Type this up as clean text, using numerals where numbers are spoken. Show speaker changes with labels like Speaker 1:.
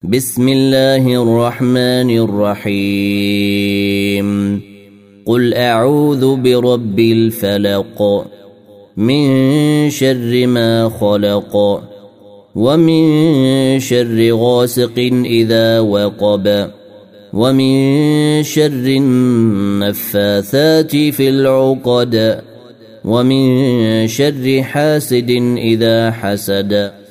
Speaker 1: بسم الله الرحمن الرحيم قل أعوذ برب الفلق من شر ما خلق ومن شر غاسق إذا وقب ومن شر النفاثات في العقد ومن شر حاسد إذا حسد